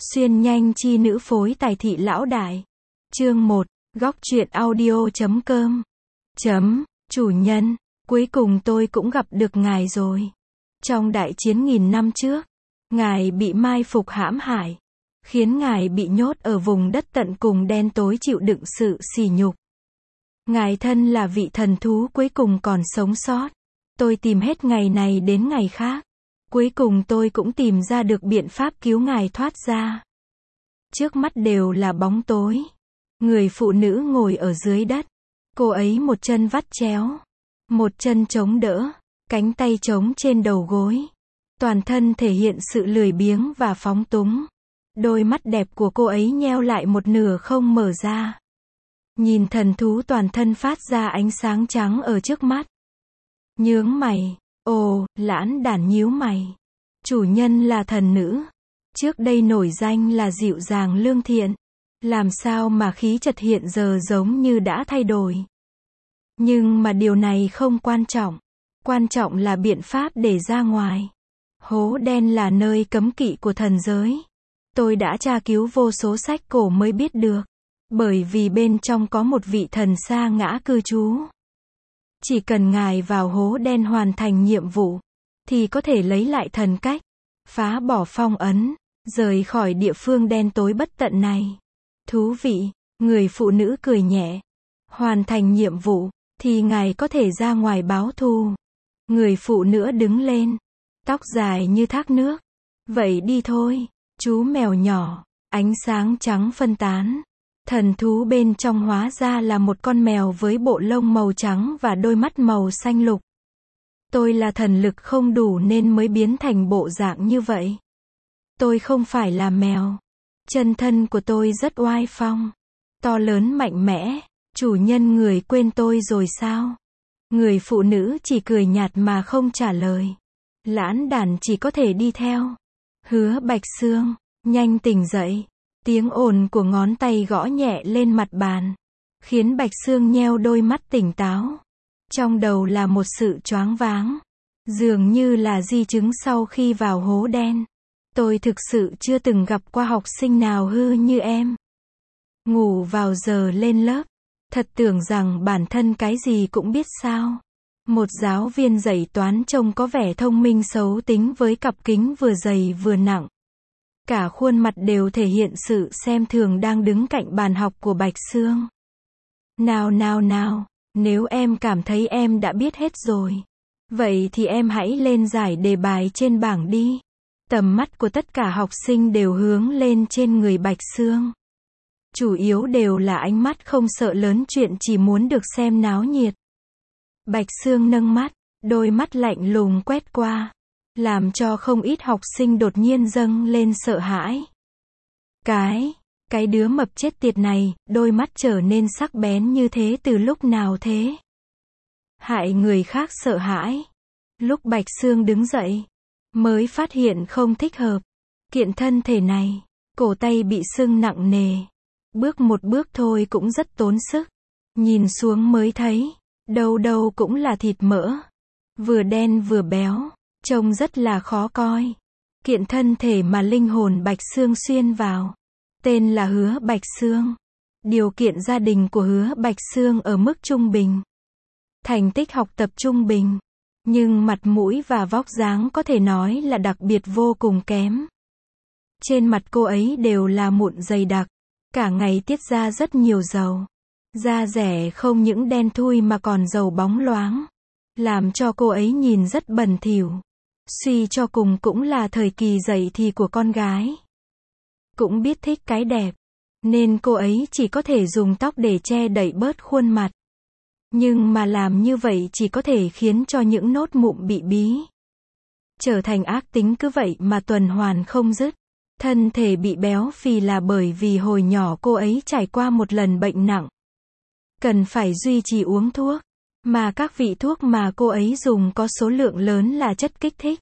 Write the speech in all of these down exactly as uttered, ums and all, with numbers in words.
Xuyên nhanh chi nữ phối tài thị lão đại. Chương một, góc truyện audio chấm com. Chấm, chủ nhân, cuối cùng tôi cũng gặp được ngài rồi. Trong đại chiến nghìn năm trước, ngài bị mai phục hãm hại, khiến ngài bị nhốt ở vùng đất tận cùng đen tối chịu đựng sự sỉ nhục. Ngài thân là vị thần thú cuối cùng còn sống sót. Tôi tìm hết ngày này đến ngày khác. Cuối cùng tôi cũng tìm ra được biện pháp cứu ngài thoát ra. Trước mắt đều là bóng tối. Người phụ nữ ngồi ở dưới đất. Cô ấy một chân vắt chéo, một chân chống đỡ, cánh tay chống trên đầu gối. Toàn thân thể hiện sự lười biếng và phóng túng. Đôi mắt đẹp của cô ấy nheo lại một nửa không mở ra. Nhìn thần thú toàn thân phát ra ánh sáng trắng ở trước mắt. Nhướng mày, ồ, lãn đản nhíu mày. Chủ nhân là thần nữ. Trước đây nổi danh là dịu dàng lương thiện. Làm sao mà khí chất hiện giờ giống như đã thay đổi. Nhưng mà điều này không quan trọng. Quan trọng là biện pháp để ra ngoài. Hố đen là nơi cấm kỵ của thần giới. Tôi đã tra cứu vô số sách cổ mới biết được. Bởi vì bên trong có một vị thần sa ngã cư trú. Chỉ cần ngài vào hố đen hoàn thành nhiệm vụ, thì có thể lấy lại thần cách, phá bỏ phong ấn, rời khỏi địa phương đen tối bất tận này. Thú vị, người phụ nữ cười nhẹ. Hoàn thành nhiệm vụ, thì ngài có thể ra ngoài báo thù. Người phụ nữ đứng lên, tóc dài như thác nước. Vậy đi thôi, chú mèo nhỏ, ánh sáng trắng phân tán. Thần thú bên trong hóa ra là một con mèo với bộ lông màu trắng và đôi mắt màu xanh lục. Tôi là thần lực không đủ nên mới biến thành bộ dạng như vậy. Tôi không phải là mèo. Chân thân của tôi rất oai phong, to lớn mạnh mẽ. Chủ nhân người quên tôi rồi sao? Người phụ nữ chỉ cười nhạt mà không trả lời. Lãn đản chỉ có thể đi theo. Hứa Bạch Xương, nhanh tỉnh dậy. Tiếng ồn của ngón tay gõ nhẹ lên mặt bàn, khiến Bạch Xương nheo đôi mắt tỉnh táo. Trong đầu là một sự choáng váng, dường như là di chứng sau khi vào hố đen. Tôi thực sự chưa từng gặp qua học sinh nào hư như em. Ngủ vào giờ lên lớp, thật tưởng rằng bản thân cái gì cũng biết sao. Một giáo viên dạy toán trông có vẻ thông minh xấu tính với cặp kính vừa dày vừa nặng. Cả khuôn mặt đều thể hiện sự xem thường đang đứng cạnh bàn học của Bạch Xương. Nào nào nào, nếu em cảm thấy em đã biết hết rồi, vậy thì em hãy lên giải đề bài trên bảng đi. Tầm mắt của tất cả học sinh đều hướng lên trên người Bạch Xương. Chủ yếu đều là ánh mắt không sợ lớn chuyện chỉ muốn được xem náo nhiệt. Bạch Xương nâng mắt, đôi mắt lạnh lùng quét qua. Làm cho không ít học sinh đột nhiên dâng lên sợ hãi. Cái, cái đứa mập chết tiệt này, đôi mắt trở nên sắc bén như thế từ lúc nào thế? Hại người khác sợ hãi. Lúc Bạch Xương đứng dậy, mới phát hiện không thích hợp. Kiện thân thể này, cổ tay bị sưng nặng nề. Bước một bước thôi cũng rất tốn sức. Nhìn xuống mới thấy, đâu đâu cũng là thịt mỡ. Vừa đen vừa béo. Trông rất là khó coi. Kiện thân thể mà linh hồn Bạch Xương xuyên vào. Tên là Hứa Bạch Xương. Điều kiện gia đình của Hứa Bạch Xương ở mức trung bình. Thành tích học tập trung bình. Nhưng mặt mũi và vóc dáng có thể nói là đặc biệt vô cùng kém. Trên mặt cô ấy đều là mụn dày đặc. Cả ngày tiết ra rất nhiều dầu. Da rẻ không những đen thui mà còn dầu bóng loáng. Làm cho cô ấy nhìn rất bẩn thỉu. Suy cho cùng cũng là thời kỳ dậy thì của con gái. Cũng biết thích cái đẹp. Nên cô ấy chỉ có thể dùng tóc để che đậy bớt khuôn mặt. Nhưng mà làm như vậy chỉ có thể khiến cho những nốt mụn bị bí. Trở thành ác tính cứ vậy mà tuần hoàn không dứt. Thân thể bị béo phì là bởi vì hồi nhỏ cô ấy trải qua một lần bệnh nặng. Cần phải duy trì uống thuốc. Mà các vị thuốc mà cô ấy dùng có số lượng lớn là chất kích thích.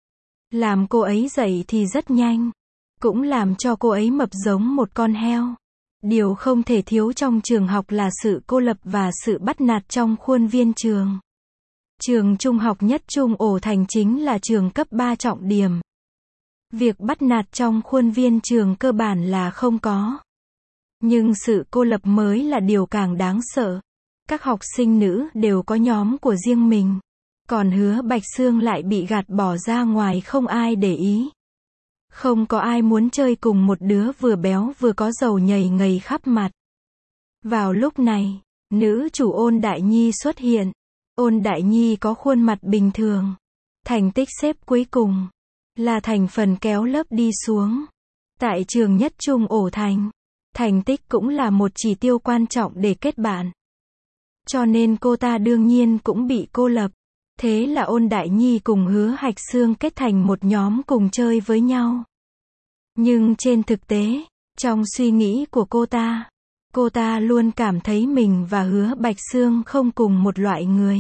Làm cô ấy dậy thì rất nhanh. Cũng làm cho cô ấy mập giống một con heo. Điều không thể thiếu trong trường học là sự cô lập và sự bắt nạt trong khuôn viên trường. Trường trung học nhất trung ổ thành chính là trường cấp ba trọng điểm. Việc bắt nạt trong khuôn viên trường cơ bản là không có. Nhưng sự cô lập mới là điều càng đáng sợ. Các học sinh nữ đều có nhóm của riêng mình. Còn Hứa Bạch Sương lại bị gạt bỏ ra ngoài, không ai để ý. Không có ai muốn chơi cùng một đứa vừa béo vừa có dầu nhầy ngầy khắp mặt. Vào lúc này, nữ chủ Ôn Đại Nhi xuất hiện. Ôn Đại Nhi có khuôn mặt bình thường. Thành tích xếp cuối cùng. Là thành phần kéo lớp đi xuống. Tại trường nhất trung ổ thành. Thành tích cũng là một chỉ tiêu quan trọng để kết bạn. Cho nên cô ta đương nhiên cũng bị cô lập. Thế là Ôn Đại Nhi cùng Hứa Hạch Sương kết thành một nhóm cùng chơi với nhau. Nhưng trên thực tế, trong suy nghĩ của cô ta, cô ta luôn cảm thấy mình và Hứa Bạch Sương không cùng một loại người.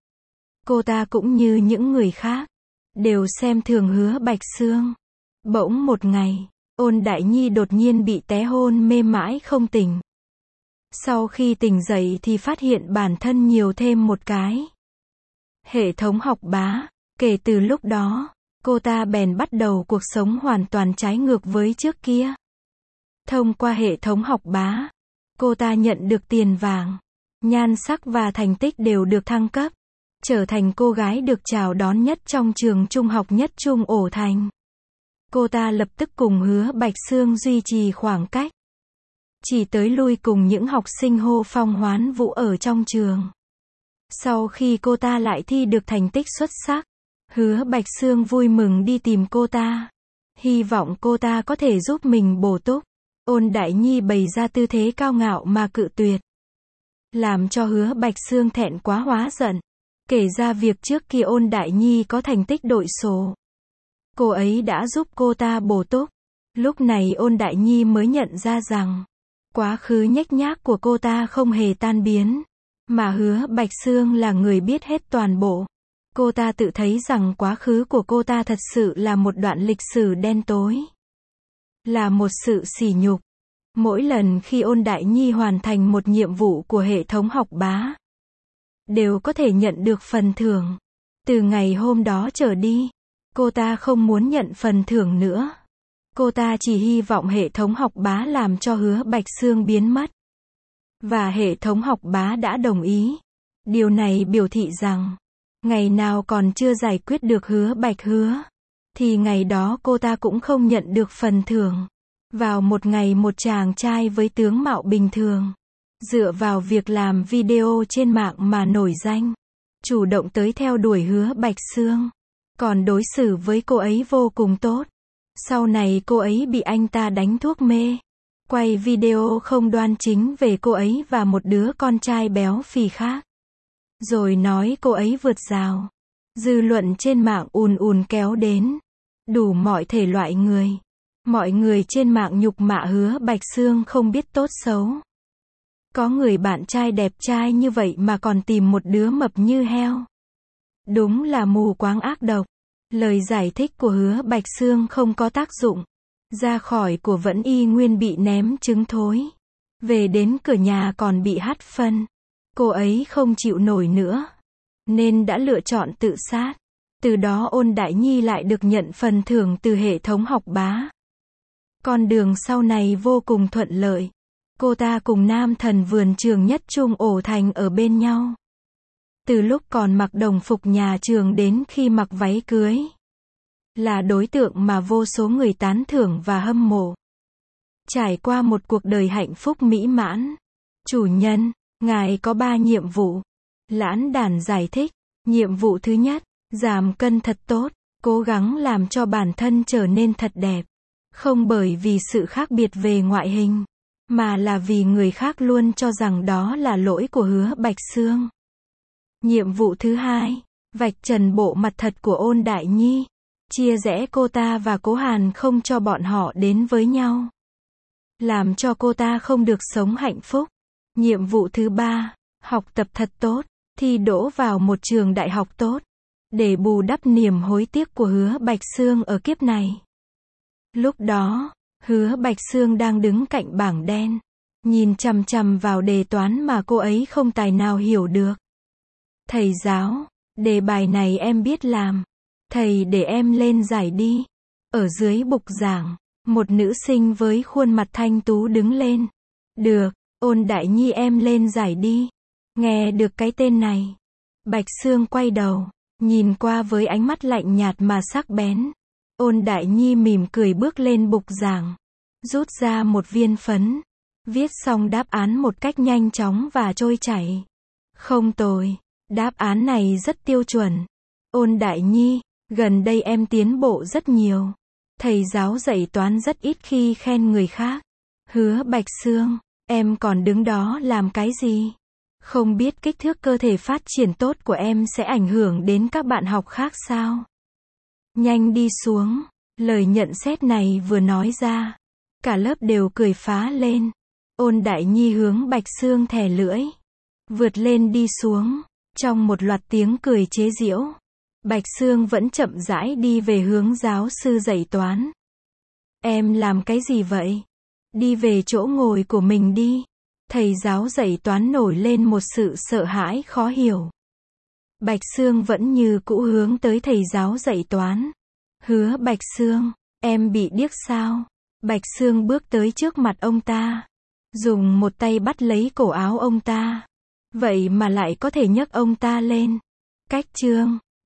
Cô ta cũng như những người khác, đều xem thường Hứa Bạch Sương. Bỗng một ngày, Ôn Đại Nhi đột nhiên bị té hôn mê mãi không tỉnh. Sau khi tỉnh dậy thì phát hiện bản thân nhiều thêm một cái hệ thống học bá. Kể từ lúc đó, cô ta bèn bắt đầu cuộc sống hoàn toàn trái ngược với trước kia. Thông qua hệ thống học bá, cô ta nhận được tiền vàng, nhan sắc và thành tích đều được thăng cấp, trở thành cô gái được chào đón nhất trong trường trung học nhất trung ổ thành. Cô ta lập tức cùng Hứa Bạch Sương duy trì khoảng cách. Chỉ tới lui cùng những học sinh hô phong hoán vũ ở trong trường. Sau khi cô ta lại thi được thành tích xuất sắc, Hứa Bạch Sương vui mừng đi tìm cô ta. Hy vọng cô ta có thể giúp mình bổ túc. Ôn Đại Nhi bày ra tư thế cao ngạo mà cự tuyệt. Làm cho Hứa Bạch Sương thẹn quá hóa giận. Kể ra việc trước kia Ôn Đại Nhi có thành tích đội sổ. Cô ấy đã giúp cô ta bổ túc. Lúc này Ôn Đại Nhi mới nhận ra rằng, quá khứ nhếch nhác của cô ta không hề tan biến. Mà Hứa Bạch Sương là người biết hết toàn bộ. Cô ta tự thấy rằng quá khứ của cô ta thật sự là một đoạn lịch sử đen tối. Là một sự sỉ nhục. Mỗi lần khi Ôn Đại Nhi hoàn thành một nhiệm vụ của hệ thống học bá, đều có thể nhận được phần thưởng. Từ ngày hôm đó trở đi, cô ta không muốn nhận phần thưởng nữa. Cô ta chỉ hy vọng hệ thống học bá làm cho Hứa Bạch Sương biến mất. Và hệ thống học bá đã đồng ý. Điều này biểu thị rằng, ngày nào còn chưa giải quyết được Hứa Bạch Hứa, thì ngày đó cô ta cũng không nhận được phần thưởng. Vào một ngày một chàng trai với tướng mạo bình thường, dựa vào việc làm video trên mạng mà nổi danh, chủ động tới theo đuổi Hứa Bạch Sương, còn đối xử với cô ấy vô cùng tốt. Sau này cô ấy bị anh ta đánh thuốc mê, quay video không đoan chính về cô ấy và một đứa con trai béo phì khác. Rồi nói cô ấy vượt rào. Dư luận trên mạng ùn ùn kéo đến. Đủ mọi thể loại người. Mọi người trên mạng nhục mạ Hứa Bạch Sương không biết tốt xấu. Có người bạn trai đẹp trai như vậy mà còn tìm một đứa mập như heo. Đúng là mù quáng ác độc. Lời giải thích của Hứa Bạch Sương không có tác dụng. Ra khỏi của vẫn y nguyên bị ném trứng thối. Về đến cửa nhà còn bị hắt phân. Cô ấy không chịu nổi nữa, nên đã lựa chọn tự sát. Từ đó Ôn Đại Nhi lại được nhận phần thưởng từ hệ thống học bá. Con đường sau này vô cùng thuận lợi. Cô ta cùng nam thần vườn trường nhất trung ổ thành ở bên nhau. Từ lúc còn mặc đồng phục nhà trường đến khi mặc váy cưới. Là đối tượng mà vô số người tán thưởng và hâm mộ. Trải qua một cuộc đời hạnh phúc mỹ mãn. Chủ nhân, ngài có ba nhiệm vụ. Lãn Đàn giải thích. Nhiệm vụ thứ nhất, giảm cân thật tốt, cố gắng làm cho bản thân trở nên thật đẹp. Không bởi vì sự khác biệt về ngoại hình, mà là vì người khác luôn cho rằng đó là lỗi của Hứa Bạch Sương. Nhiệm vụ thứ hai, vạch trần bộ mặt thật của Ôn Đại Nhi. Chia rẽ cô ta và Cố Hàn không cho bọn họ đến với nhau. Làm cho cô ta không được sống hạnh phúc. Nhiệm vụ thứ ba, học tập thật tốt, thi đỗ vào một trường đại học tốt, để bù đắp niềm hối tiếc của Hứa Bạch Sương ở kiếp này. Lúc đó, Hứa Bạch Sương đang đứng cạnh bảng đen, nhìn chằm chằm vào đề toán mà cô ấy không tài nào hiểu được. Thầy giáo, đề bài này em biết làm. Thầy để em lên giải đi. Ở dưới bục giảng, một nữ sinh với khuôn mặt thanh tú đứng lên. Được, Ôn Đại Nhi em lên giải đi. Nghe được cái tên này. Bạch Sương quay đầu, nhìn qua với ánh mắt lạnh nhạt mà sắc bén. Ôn Đại Nhi mỉm cười bước lên bục giảng. Rút ra một viên phấn. Viết xong đáp án một cách nhanh chóng và trôi chảy. Không tồi. Đáp án này rất tiêu chuẩn. Ôn Đại Nhi, gần đây em tiến bộ rất nhiều. Thầy giáo dạy toán rất ít khi khen người khác. Hứa Bạch Sương, em còn đứng đó làm cái gì? Không biết kích thước cơ thể phát triển tốt của em sẽ ảnh hưởng đến các bạn học khác sao? Nhanh đi xuống. Lời nhận xét này vừa nói ra, cả lớp đều cười phá lên. Ôn Đại Nhi hướng Bạch Sương thè lưỡi. Vượt lên đi xuống. Trong một loạt tiếng cười chế giễu, Bạch Sương vẫn chậm rãi đi về hướng giáo sư dạy toán. Em làm cái gì vậy? Đi về chỗ ngồi của mình đi. Thầy giáo dạy toán nổi lên một sự sợ hãi khó hiểu. Bạch Sương vẫn như cũ hướng tới thầy giáo dạy toán. Hứa Bạch Sương, em bị điếc sao? Bạch Sương bước tới trước mặt ông ta, dùng một tay bắt lấy cổ áo ông ta. Vậy mà lại có thể nhấc ông ta lên. Cách chương